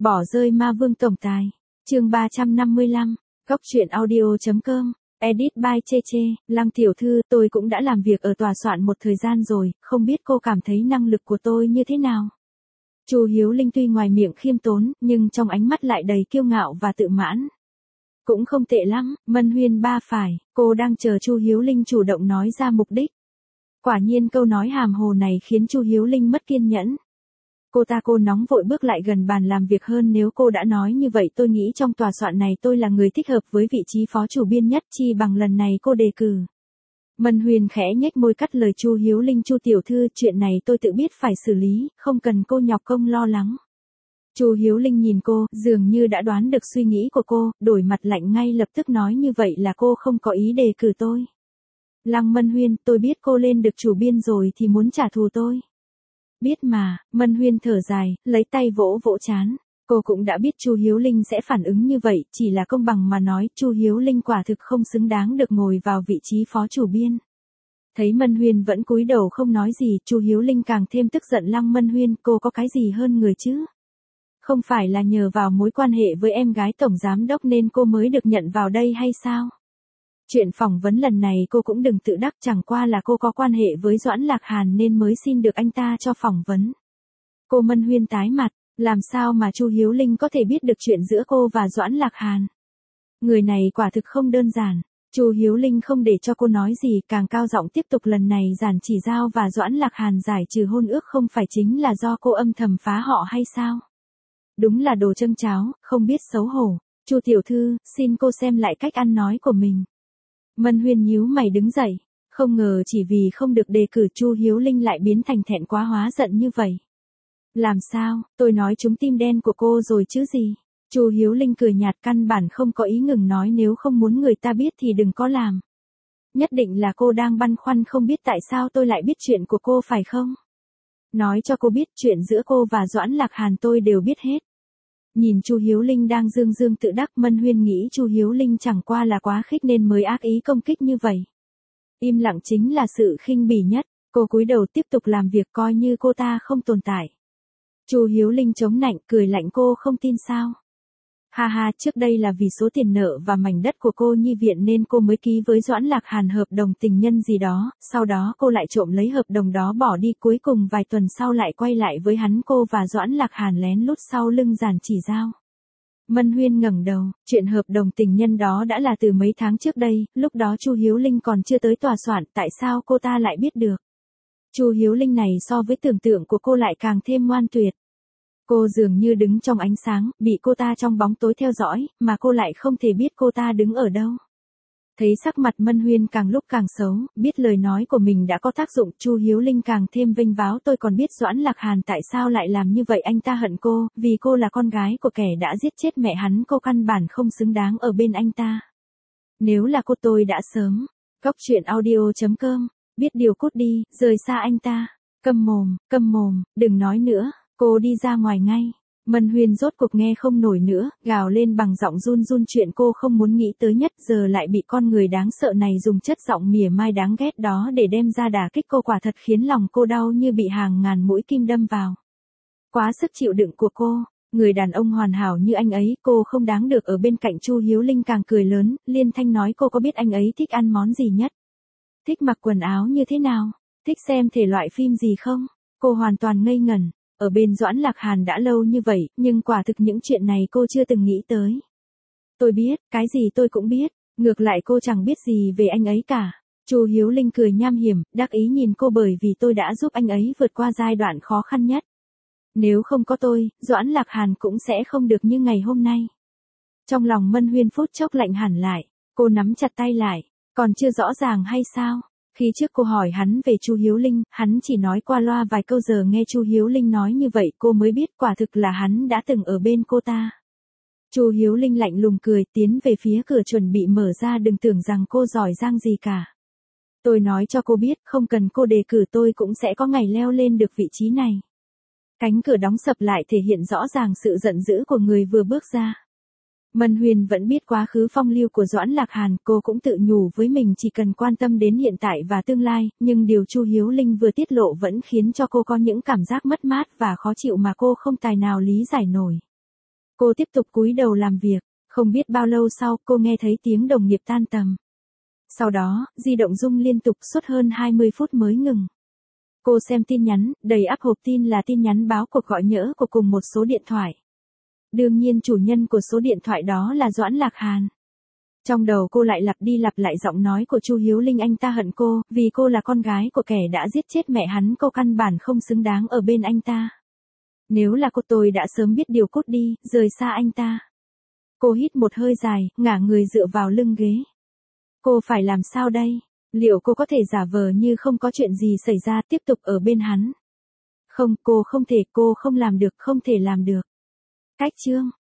Bỏ rơi ma vương tổng tài. Chương 355. Góc truyện audio.com. Edit by Cheche. Lăng tiểu thư, tôi cũng đã làm việc ở tòa soạn một thời gian rồi, không biết cô cảm thấy năng lực của tôi như thế nào? Chu Hiếu Linh tuy ngoài miệng khiêm tốn, nhưng trong ánh mắt lại đầy kiêu ngạo và tự mãn. Cũng không tệ lắm, Mân Huyên ba phải, cô đang chờ Chu Hiếu Linh chủ động nói ra mục đích. Quả nhiên câu nói hàm hồ này khiến Chu Hiếu Linh mất kiên nhẫn. Cô nóng vội bước lại gần bàn làm việc hơn, nếu cô đã nói như vậy tôi nghĩ trong tòa soạn này tôi là người thích hợp với vị trí phó chủ biên nhất, chi bằng lần này cô đề cử. Mân Huyên khẽ nhếch môi cắt lời Chu Hiếu Linh. Chu tiểu thư, chuyện này tôi tự biết phải xử lý, không cần cô nhọc công lo lắng. Chu Hiếu Linh nhìn cô, dường như đã đoán được suy nghĩ của cô, đổi mặt lạnh ngay lập tức nói như vậy là cô không có ý đề cử tôi. Lăng Mân Huyên, tôi biết cô lên được chủ biên rồi thì muốn trả thù tôi. Biết mà, Mân Huyên thở dài, lấy tay vỗ vỗ trán. Cô cũng đã biết Chu Hiếu Linh sẽ phản ứng như vậy, chỉ là công bằng mà nói, Chu Hiếu Linh quả thực không xứng đáng được ngồi vào vị trí phó chủ biên. Thấy Mân Huyên vẫn cúi đầu không nói gì, Chu Hiếu Linh càng thêm tức giận. Lăng Mân Huyên, cô có cái gì hơn người chứ? Không phải là nhờ vào mối quan hệ với em gái tổng giám đốc nên cô mới được nhận vào đây hay sao? Chuyện phỏng vấn lần này cô cũng đừng tự đắc, chẳng qua là cô có quan hệ với Doãn Lạc Hàn nên mới xin được anh ta cho phỏng vấn. Cô Mân Huyên tái mặt, làm sao mà Chu Hiếu Linh có thể biết được chuyện giữa cô và Doãn Lạc Hàn? Người này quả thực không đơn giản. Chu Hiếu Linh không để cho cô nói gì, càng cao giọng tiếp tục. Lần này Giản Chỉ Giao và Doãn Lạc Hàn giải trừ hôn ước không phải chính là do cô âm thầm phá họ hay sao? Đúng là đồ châng cháo, không biết xấu hổ. Chu tiểu thư, xin cô xem lại cách ăn nói của mình. Mân Huyên nhíu mày đứng dậy, không ngờ chỉ vì không được đề cử Chu Hiếu Linh lại biến thành thẹn quá hóa giận như vậy. Làm sao, tôi nói trúng tim đen của cô rồi chứ gì? Chu Hiếu Linh cười nhạt, căn bản không có ý ngừng nói, nếu không muốn người ta biết thì đừng có làm. Nhất định là cô đang băn khoăn không biết tại sao tôi lại biết chuyện của cô phải không? Nói cho cô biết, chuyện giữa cô và Doãn Lạc Hàn tôi đều biết hết. Nhìn Chu Hiếu Linh đang dương dương tự đắc, Mân Huyên nghĩ Chu Hiếu Linh chẳng qua là quá khích nên mới ác ý công kích như vậy. Im lặng chính là sự khinh bỉ nhất. Cô cúi đầu tiếp tục làm việc coi như cô ta không tồn tại. Chu Hiếu Linh chống nạnh cười lạnh, cô không tin sao? Ha ha, trước đây là vì số tiền nợ và mảnh đất của cô nhi viện nên cô mới ký với Doãn Lạc Hàn hợp đồng tình nhân gì đó, sau đó cô lại trộm lấy hợp đồng đó bỏ đi, cuối cùng vài tuần sau lại quay lại với hắn. Cô và Doãn Lạc Hàn lén lút sau lưng Giản Chỉ Giao. Mân Huyên ngẩng đầu, chuyện hợp đồng tình nhân đó đã là từ mấy tháng trước đây, lúc đó Chu Hiếu Linh còn chưa tới tòa soạn, tại sao cô ta lại biết được? Chu Hiếu Linh này so với tưởng tượng của cô lại càng thêm ngoan tuyệt. Cô dường như đứng trong ánh sáng, bị cô ta trong bóng tối theo dõi, mà cô lại không thể biết cô ta đứng ở đâu. Thấy sắc mặt Mân Huyên càng lúc càng xấu, biết lời nói của mình đã có tác dụng, Chu Hiếu Linh càng thêm vênh váo. Tôi còn biết Doãn Lạc Hàn tại sao lại làm như vậy, anh ta hận cô, vì cô là con gái của kẻ đã giết chết mẹ hắn, cô căn bản không xứng đáng ở bên anh ta. Nếu là cô tôi đã sớm. Góc truyện audio.com. Biết điều cút đi, rời xa anh ta. Câm mồm, đừng nói nữa. Cô đi ra ngoài ngay. Mân Huyên rốt cuộc nghe không nổi nữa, gào lên bằng giọng run run, chuyện cô không muốn nghĩ tới nhất giờ lại bị con người đáng sợ này dùng chất giọng mỉa mai đáng ghét đó để đem ra đả kích cô, quả thật khiến lòng cô đau như bị hàng ngàn mũi kim đâm vào. Quá sức chịu đựng của cô, người đàn ông hoàn hảo như anh ấy, cô không đáng được ở bên cạnh. Chu Hiếu Linh càng cười lớn, liên thanh nói, cô có biết anh ấy thích ăn món gì nhất? Thích mặc quần áo như thế nào? Thích xem thể loại phim gì không? Cô hoàn toàn ngây ngẩn. Ở bên Doãn Lạc Hàn đã lâu như vậy, nhưng quả thực những chuyện này cô chưa từng nghĩ tới. Tôi biết, cái gì tôi cũng biết, ngược lại cô chẳng biết gì về anh ấy cả. Chu Hiếu Linh cười nham hiểm, đắc ý nhìn cô, bởi vì tôi đã giúp anh ấy vượt qua giai đoạn khó khăn nhất. Nếu không có tôi, Doãn Lạc Hàn cũng sẽ không được như ngày hôm nay. Trong lòng Mân Huyên phút chốc lạnh hẳn lại, cô nắm chặt tay lại, còn chưa rõ ràng hay sao? Khi trước cô hỏi hắn về Chu Hiếu Linh, hắn chỉ nói qua loa vài câu, giờ nghe Chu Hiếu Linh nói như vậy cô mới biết quả thực là hắn đã từng ở bên cô ta. Chu Hiếu Linh lạnh lùng cười, tiến về phía cửa chuẩn bị mở ra, đừng tưởng rằng cô giỏi giang gì cả. Tôi nói cho cô biết, không cần cô đề cử tôi cũng sẽ có ngày leo lên được vị trí này. Cánh cửa đóng sập lại thể hiện rõ ràng sự giận dữ của người vừa bước ra. Mân Huyên vẫn biết quá khứ phong lưu của Doãn Lạc Hàn, cô cũng tự nhủ với mình chỉ cần quan tâm đến hiện tại và tương lai, nhưng điều Chu Hiếu Linh vừa tiết lộ vẫn khiến cho cô có những cảm giác mất mát và khó chịu mà cô không tài nào lý giải nổi. Cô tiếp tục cúi đầu làm việc. Không biết bao lâu sau, cô nghe thấy tiếng đồng nghiệp tan tầm. Sau đó, di động rung liên tục suốt hơn 20 phút mới ngừng. Cô xem tin nhắn, đầy ắp hộp tin là tin nhắn báo cuộc gọi nhỡ của cùng một số điện thoại. Đương nhiên chủ nhân của số điện thoại đó là Doãn Lạc Hàn. Trong đầu cô lại lặp đi lặp lại giọng nói của Chu Hiếu Linh, anh ta hận cô, vì cô là con gái của kẻ đã giết chết mẹ hắn, cô căn bản không xứng đáng ở bên anh ta. Nếu là cô tôi đã sớm biết điều cút đi, rời xa anh ta. Cô hít một hơi dài, ngả người dựa vào lưng ghế. Cô phải làm sao đây? Liệu cô có thể giả vờ như không có chuyện gì xảy ra tiếp tục ở bên hắn? Không, cô không thể, cô không làm được, không thể làm được. Cách chương